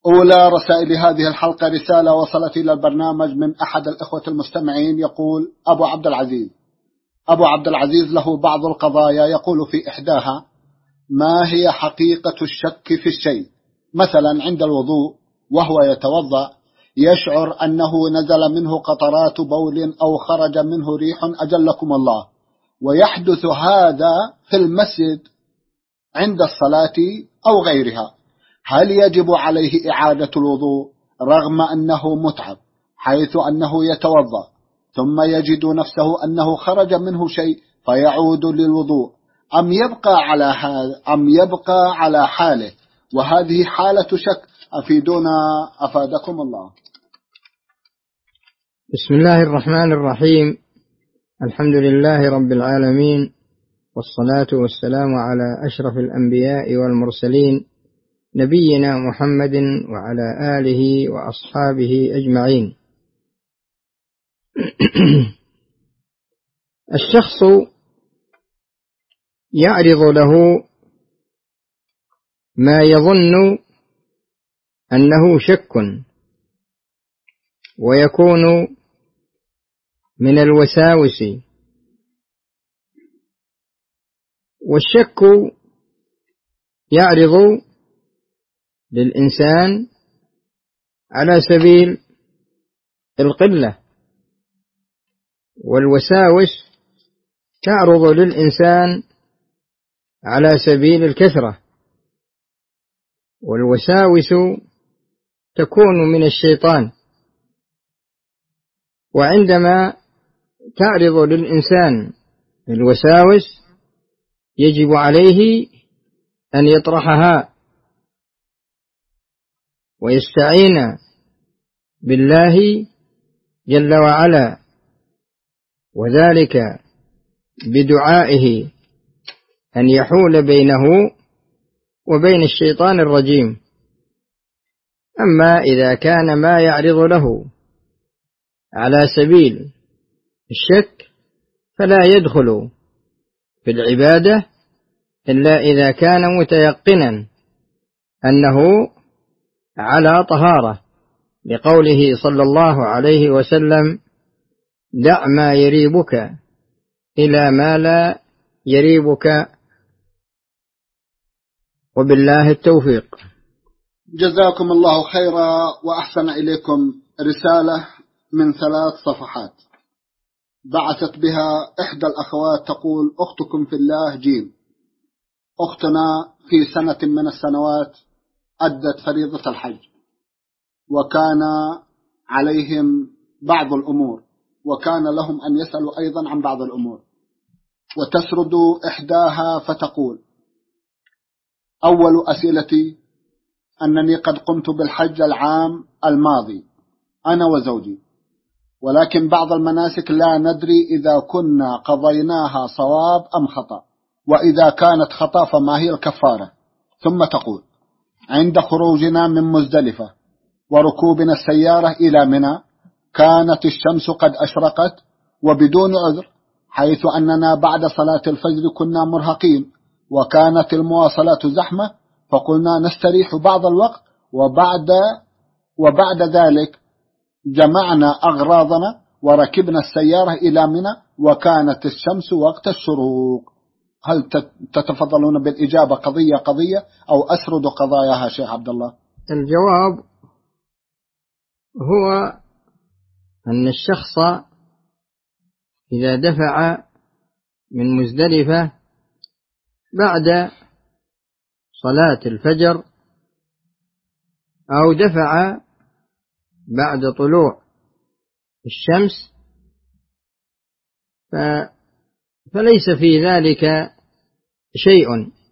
أولى رسائل هذه الحلقة رسالة وصلت إلى البرنامج من أحد الإخوة المستمعين، يقول أبو عبد العزيز له بعض القضايا، يقول في إحداها: ما هي حقيقة الشك في الشيء؟ مثلا عند الوضوء وهو يتوضأ يشعر أنه نزل منه قطرات بول أو خرج منه ريح أجلكم الله، ويحدث هذا في المسجد عند الصلاة أو غيرها، هل يجب عليه إعادة الوضوء رغم أنه متعب، حيث أنه يتوضأ ثم يجد نفسه أنه خرج منه شيء فيعود للوضوء، أم يبقى على حاله وهذه حالة شك؟ أفيدونا أفادكم الله. بسم الله الرحمن الرحيم. الحمد لله رب العالمين، والصلاة والسلام على أشرف الأنبياء والمرسلين، نبينا محمد وعلى آله وأصحابه أجمعين. الشخص يعرض له ما يظن أنه شك، ويكون من الوساوس، والشك يعرض للإنسان على سبيل القلة، والوساوس تعرض للإنسان على سبيل الكثرة، والوساوس تكون من الشيطان. وعندما تعرض للإنسان الوساوس يجب عليه أن يطرحها ويستعين بالله جل وعلا، وذلك بدعائه أن يحول بينه وبين الشيطان الرجيم. أما إذا كان ما يعرض له على سبيل الشك فلا يدخل في العبادة إلا إذا كان متيقنا أنه على طهارة، لقوله صلى الله عليه وسلم: دع ما يريبك إلى ما لا يريبك، وبالله التوفيق. جزاكم الله خيرا وأحسن إليكم. رسالة من 3 صفحات بعثت بها إحدى الأخوات، تقول: أختكم في الله جيم. أختنا في سنة من السنوات أدت فريضة الحج، وكان عليهم بعض الأمور، وكان لهم أن يسألوا أيضا عن بعض الأمور، وتسرد إحداها فتقول: أول أسئلتي أنني قد قمت بالحج العام الماضي أنا وزوجي، ولكن بعض المناسك لا ندري إذا كنا قضيناها صواب أم خطأ، وإذا كانت خطأ فما هي الكفارة. ثم تقول: عند خروجنا من مزدلفة وركوبنا السيارة إلى منى كانت الشمس قد أشرقت وبدون عذر، حيث أننا بعد صلاة الفجر كنا مرهقين وكانت المواصلات زحمة، فقلنا نستريح بعض الوقت، وبعد ذلك جمعنا أغراضنا وركبنا السيارة إلى منى وكانت الشمس وقت الشروق. هل تتفضلون بالإجابة قضية أو أسرد قضاياها شيخ عبد الله؟ الجواب هو أن الشخص إذا دفع من مزدلفة بعد صلاة الفجر أو دفع بعد طلوع الشمس فليس في ذلك شيء،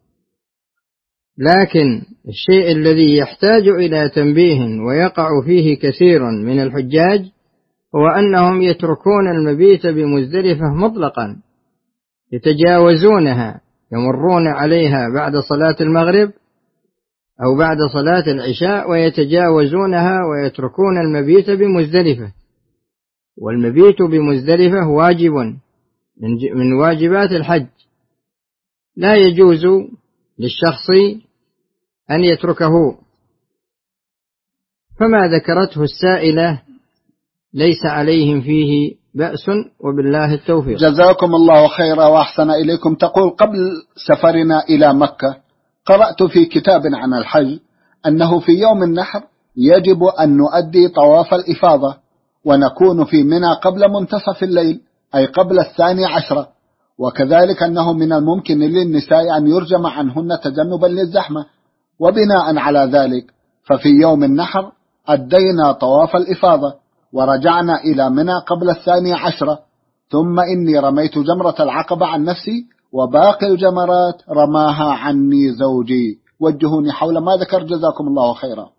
لكن الشيء الذي يحتاج إلى تنبيه ويقع فيه كثير من الحجاج هو أنهم يتركون المبيت بمزدلفة مطلقا، يتجاوزونها، يمرون عليها بعد صلاة المغرب أو بعد صلاة العشاء ويتجاوزونها ويتركون المبيت بمزدلفة. والمبيت بمزدلفة واجب من واجبات الحج، لا يجوز للشخص أن يتركه. فما ذكرته السائلة ليس عليهم فيه بأس، وبالله التوفيق. جزاكم الله خيرا وأحسن إليكم. تقول: قبل سفرنا إلى مكة قرأت في كتاب عن الحج أنه في يوم النحر يجب أن نؤدي طواف الإفاضة ونكون في منى قبل منتصف الليل، أي قبل 12، وكذلك أنه من الممكن للنساء أن يرجم عنهن تجنبا للزحمة، وبناء على ذلك ففي يوم النحر أدينا طواف الإفاضة ورجعنا إلى منى قبل 12، ثم إني رميت جمرة العقبة عن نفسي وباقي الجمرات رماها عني زوجي. وجهوني حول ما ذكر، جزاكم الله خيرا.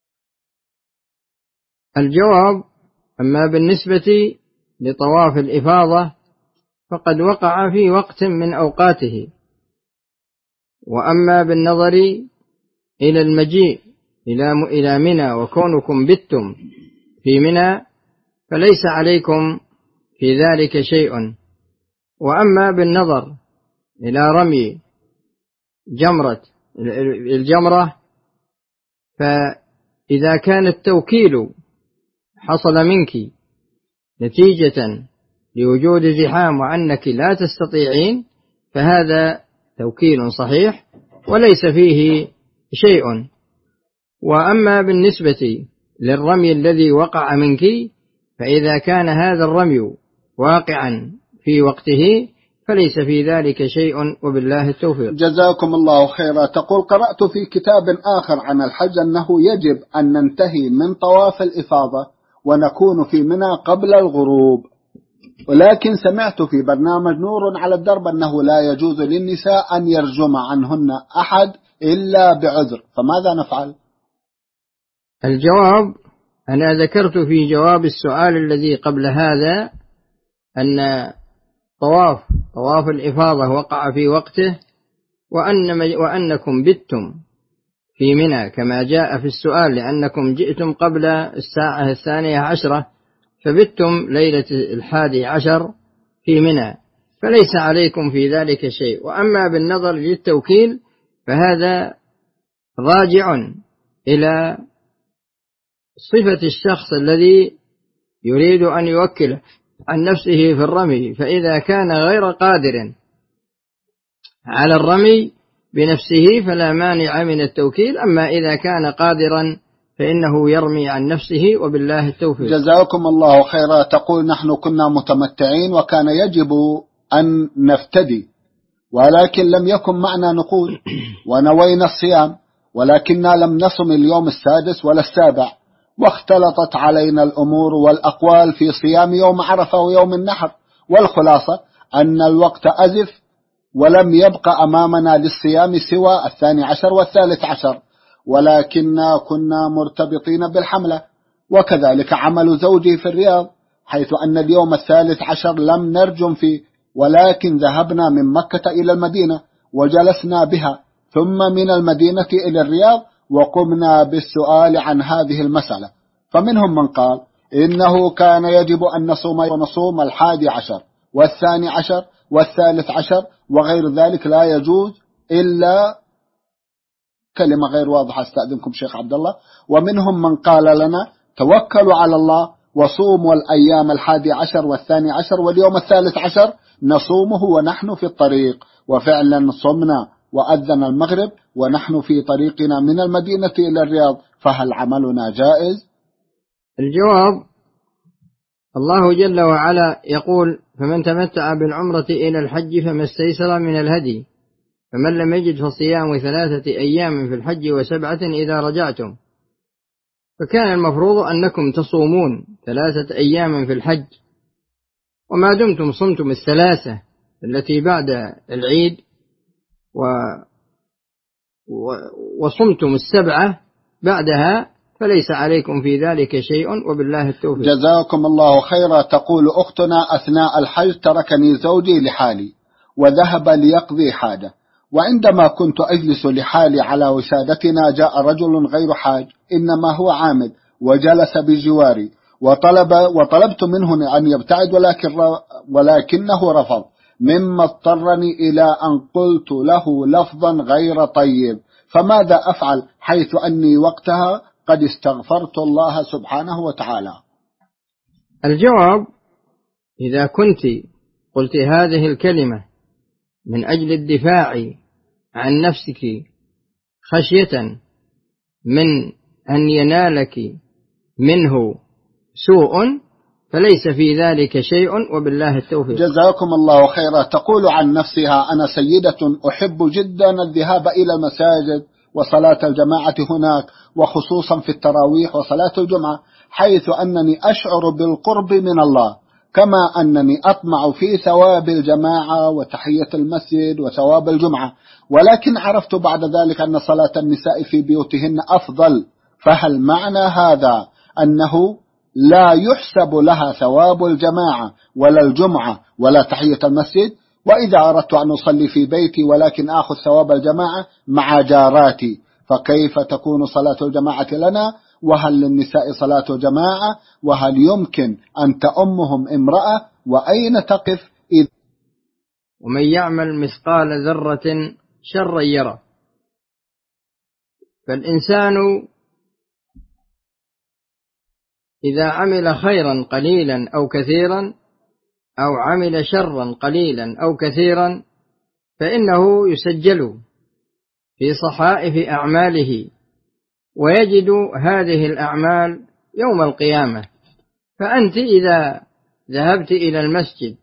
الجواب: أما بالنسبة لطواف الإفاضة فقد وقع في وقت من أوقاته، وأما بالنظر إلى المجيء إلى منى وكونكم بتم في منى فليس عليكم في ذلك شيء. وأما بالنظر إلى رمي الجمرة فإذا كان التوكيل حصل منك نتيجة لوجود زحام وأنك لا تستطيعين فهذا توكيل صحيح وليس فيه شيء. وأما بالنسبة للرمي الذي وقع منك فإذا كان هذا الرمي واقعا في وقته فليس في ذلك شيء، وبالله التوفيق. جزاكم الله خيرا. تقول: قرأت في كتاب آخر عن الحج أنه يجب أن ننتهي من طواف الإفاضة ونكون في منى قبل الغروب، ولكن سمعت في برنامج نور على الدرب أنه لا يجوز للنساء أن يرجم عنهن أحد إلا بعذر، فماذا نفعل؟ الجواب: أنا ذكرت في جواب السؤال الذي قبل هذا أن طواف الإفاضة وقع في وقته، وأنكم بتم في منى كما جاء في السؤال، لأنكم جئتم قبل الساعة 12 فبتم ليلة 11 في منى، فليس عليكم في ذلك شيء. وأما بالنظر للتوكيل فهذا راجع إلى صفة الشخص الذي يريد أن يوكل عن نفسه في الرمي، فإذا كان غير قادر على الرمي بنفسه فلا مانع من التوكيل، أما إذا كان قادرا فإنه يرمي عن نفسه، وبالله التوفيق. جزاكم الله خيرا. تقول: نحن كنا متمتعين وكان يجب أن نفتدي، ولكن لم يكن معنا نقود ونوينا الصيام، ولكننا لم نصم اليوم 6 ولا 7، واختلطت علينا الأمور والأقوال في صيام يوم عرفة ويوم النحر، والخلاصة أن الوقت أزف ولم يبق أمامنا للصيام سوى 12 و13، ولكننا كنا مرتبطين بالحملة، وكذلك عمل زوجي في الرياض، حيث أن اليوم 13 لم نرجم فيه، ولكن ذهبنا من مكة إلى المدينة وجلسنا بها، ثم من المدينة إلى الرياض وقمنا بالسؤال عن هذه المسألة. فمنهم من قال إنه كان يجب أن نصوم 11 و12 و13 وغير ذلك لا يجوز إلا كلمة غير واضحة، استأذنكم شيخ عبد الله. ومنهم من قال لنا توكلوا على الله وصوموا الأيام 11 و12 واليوم 13 نصومه ونحن في الطريق، وفعلا صمنا وأذن المغرب ونحن في طريقنا من المدينة إلى الرياض، فهل عملنا جائز؟ الجواب: الله جل وعلا يقول: فمن تمتع بالعمرة إلى الحج فما استيسر من الهدي، فمن لم يجد فصيام 3 أيام في الحج و7 إذا رجعتم. فكان المفروض أنكم تصومون 3 أيام في الحج، وما دمتم صمتم 3 التي بعد العيد وصمتم 7 بعدها فليس عليكم في ذلك شيء، وبالله التوفيق. جزاكم الله خيرا. تقول أختنا: أثناء الحج تركني زوجي لحالي وذهب ليقضي حاجة، وعندما كنت أجلس لحالي على وسادتنا جاء رجل غير حاج إنما هو عامد وجلس بجواري وطلبت منه أن يبتعد ولكنه رفض، مما اضطرني إلى أن قلت له لفظا غير طيب، فماذا أفعل حيث أني وقتها قد استغفرت الله سبحانه وتعالى؟ الجواب: إذا كنت قلت هذه الكلمة من أجل الدفاع عن نفسك خشية من أن ينالك منه سوء فليس في ذلك شيء، وبالله التوفيق. جزاكم الله خيرا. تقول عن نفسها: أنا سيدة أحب جدا الذهاب إلى المساجد وصلاة الجماعة هناك، وخصوصا في التراويح وصلاة الجمعة، حيث أنني أشعر بالقرب من الله، كما أنني أطمع في ثواب الجماعة وتحية المسجد وثواب الجمعة، ولكن عرفت بعد ذلك أن صلاة النساء في بيوتهن أفضل، فهل معنى هذا أنه لا يحسب لها ثواب الجماعة ولا الجمعة ولا تحية المسجد؟ وإذا أردت أن أصلي في بيتي ولكن أخذ ثواب الجماعة مع جاراتي، فكيف تكون صلاة الجماعة لنا؟ وهل للنساء صلاة جماعة؟ وهل يمكن أن تأمهم امرأة؟ وأين تقف ومن يعمل مثقال ذرة شرا يره. فالإنسان إذا عمل خيرا قليلا أو كثيرا، أو عمل شرا قليلا أو كثيرا، فإنه يسجل في صحائف أعماله، ويجد هذه الأعمال يوم القيامة. فأنت إذا ذهبت إلى المسجد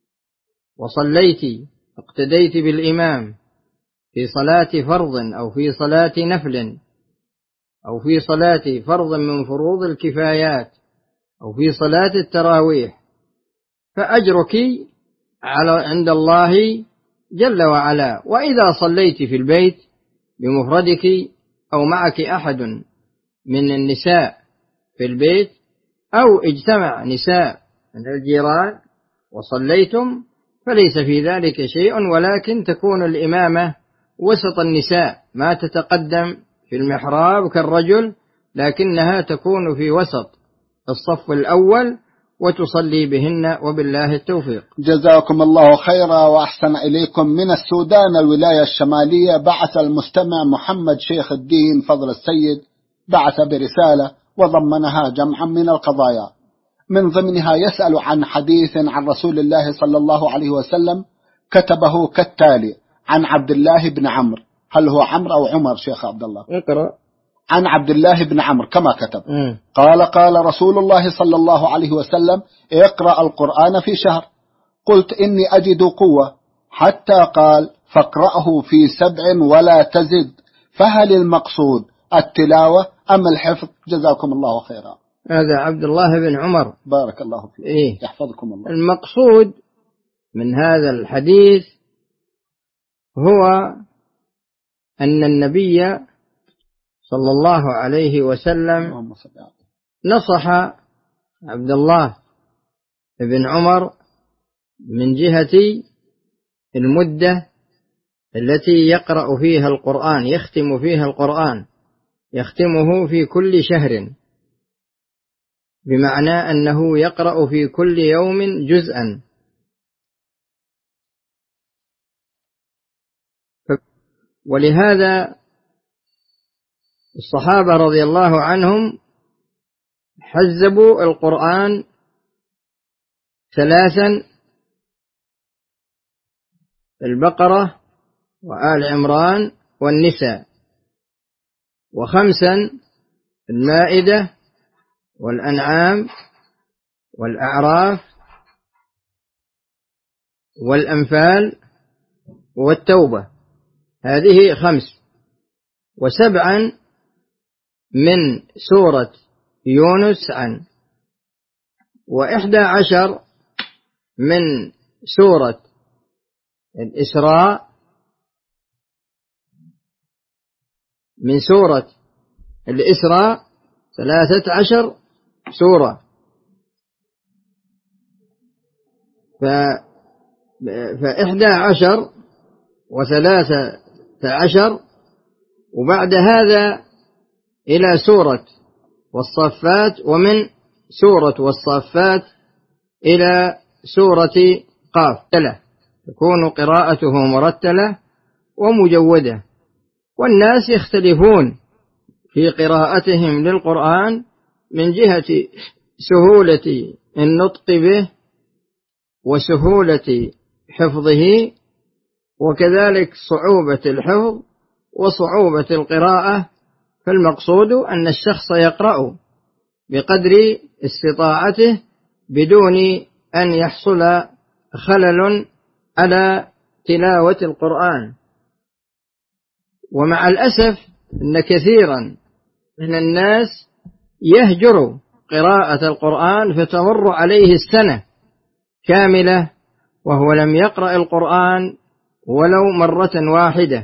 وصليت اقتديت بالإمام في صلاة فرض أو في صلاة نفل أو في صلاة فرض من فروض الكفايات أو في صلاة التراويح، فأجرك عند الله جل وعلا. وإذا صليت في البيت بمفردك أو معك أحد من النساء في البيت، أو اجتمع نساء من الجيران وصليتم، فليس في ذلك شيء، ولكن تكون الإمامة وسط النساء، ما تتقدم في المحراب كالرجل، لكنها تكون في وسط الصف الأول وتصلي بهن، وبالله التوفيق. جزاكم الله خيرا وأحسن إليكم. من السودان الولاية الشمالية، بعث المستمع محمد شيخ الدين فضل السيد، بعث برسالة وضمنها جمعا من القضايا، من ضمنها يسأل عن حديث عن رسول الله صلى الله عليه وسلم كتبه كالتالي: عن عبد الله بن عمرو. هل هو عمرو أو عمر شيخ عبد الله؟ اقرأ. عن عبد الله بن عمرو كما كتب. قال رسول الله صلى الله عليه وسلم: اقرأ القرآن في شهر. قلت: إني أجد قوة. حتى قال: فاقرأه في 7 ولا تزد. فهل المقصود التلاوة أم الحفظ؟ جزاكم الله خيرا. هذا عبد الله بن عمر، بارك الله فيك. يحفظكم الله. المقصود من هذا الحديث هو أن النبي صلى الله عليه وسلم نصح عبد الله بن عمر من جهة المدة التي يقرأ فيها القرآن، يختم فيها القرآن، يختمه في كل شهر، بمعنى أنه يقرأ في كل يوم جزءا. ولهذا الصحابة رضي الله عنهم حزبوا القرآن 3: البقرة وآل عمران والنساء، 5: المائدة والأنعام والأعراف والأنفال والتوبة، هذه 5. 7 من سورة يونس عن، 11 من سورة الإسراء، من سورة الإسراء 13 سورة. 11 و13، وبعد هذا إلى سورة والصافات، ومن سورة والصافات إلى سورة قاف، تكون قراءته مرتلة ومجودة. والناس يختلفون في قراءتهم للقرآن من جهة سهولة النطق به وسهولة حفظه، وكذلك صعوبة الحفظ وصعوبة القراءة. فالمقصود أن الشخص يقرأ بقدر استطاعته بدون أن يحصل خلل على تلاوة القرآن. ومع الأسف أن كثيرا من الناس يهجر قراءة القرآن فتمر عليه السنة كاملة وهو لم يقرأ القرآن ولو مرة واحدة.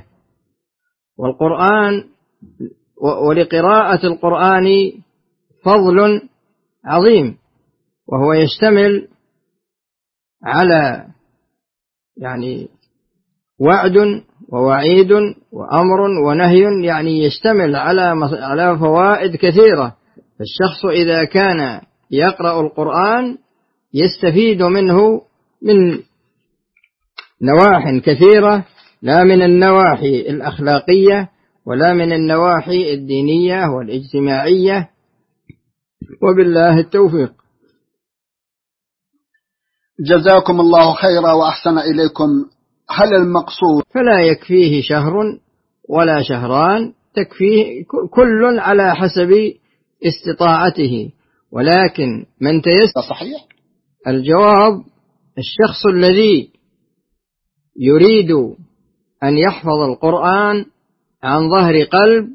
ولقراءة القرآن فضل عظيم، وهو يشتمل على وعد ووعيد وأمر ونهي، يشتمل على فوائد كثيرة. فالشخص إذا كان يقرأ القرآن يستفيد منه من نواح كثيرة، لا من النواحي الأخلاقية ولا من النواحي الدينية والاجتماعية. وبالله التوفيق. جزاكم الله خيرا وأحسن إليكم. هل المقصود فلا يكفيه شهر ولا شهران، تكفيه كل على حسب استطاعته، ولكن من تيسر. صحيح. الجواب: الشخص الذي يريد أن يحفظ القرآن عن ظهر قلب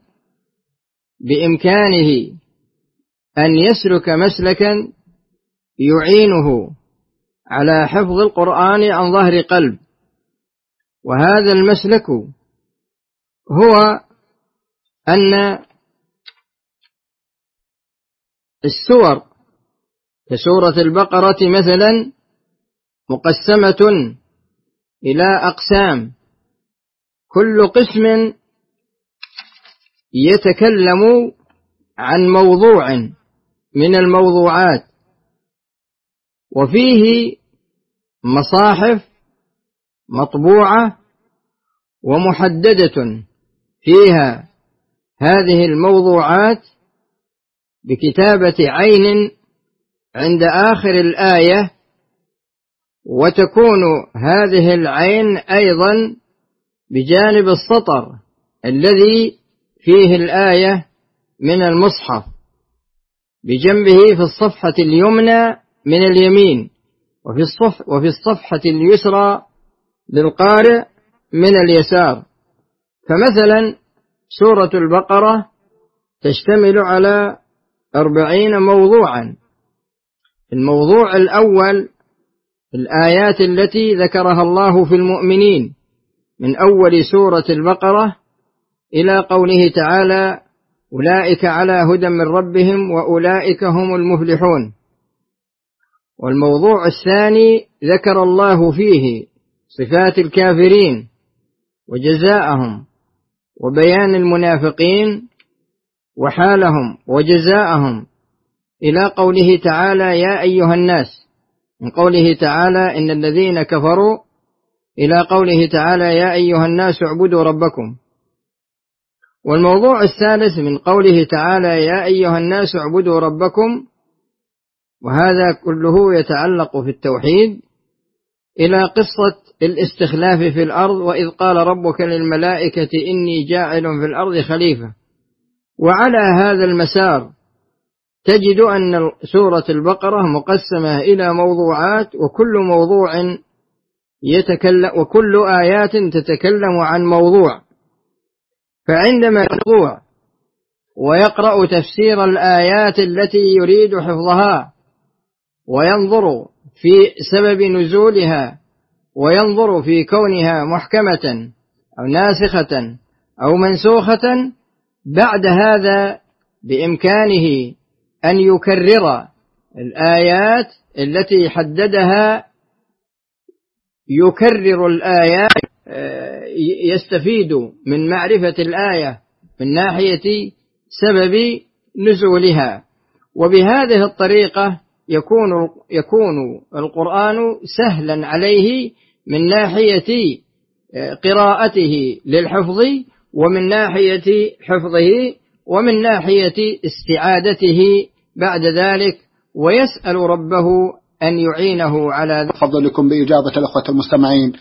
بإمكانه أن يسلك مسلكا يعينه على حفظ القرآن عن ظهر قلب، وهذا المسلك هو أن السور كسورة البقرة مثلا مقسمة إلى أقسام، كل قسم يتكلم عن موضوع من الموضوعات، وفيه مصاحف مطبوعة ومحددة فيها هذه الموضوعات بكتابة عين عند آخر الآية، وتكون هذه العين أيضا بجانب السطر الذي فيه الآية من المصحف، بجنبه في الصفحة اليمنى من اليمين، وفي الصفحة اليسرى للقارئ من اليسار. فمثلا سورة البقرة تشتمل على 40 موضوعا. الموضوع الأول الآيات التي ذكرها الله في المؤمنين من أول سورة البقرة إلى قوله تعالى: أولئك على هدى من ربهم وأولئك هم المفلحون. والموضوع الثاني ذكر الله فيه صفات الكافرين وجزاءهم وبيان المنافقين وحالهم وجزاءهم إلى قوله تعالى: يا أيها الناس، من قوله تعالى: إن الذين كفروا، إلى قوله تعالى: يا أيها الناس اعبدوا ربكم. والموضوع الثالث من قوله تعالى: يا أيها الناس اعبدوا ربكم، وهذا كله يتعلق في التوحيد، إلى قصة الاستخلاف في الأرض: وإذ قال ربك للملائكة إني جاعل في الأرض خليفة. وعلى هذا المسار تجد أن سورة البقرة مقسمة إلى موضوعات، وكل آيات تتكلم عن موضوع. فعندما موضوع ويقرأ تفسير الآيات التي يريد حفظها، وينظر في سبب نزولها، وينظر في كونها محكمة أو ناسخة أو منسوخة، بعد هذا بإمكانه أن يكرر الآيات التي حددها، يكرر الآيات، يستفيد من معرفة الآية من ناحية سبب نزولها. وبهذه الطريقة يكون القرآن سهلا عليه من ناحية قراءته للحفظ، ومن ناحية حفظه ومن ناحية استعادته بعد ذلك، ويسأل ربه أن يعينه على ذلك. فضلكم بإجابة الأخوة المستمعين.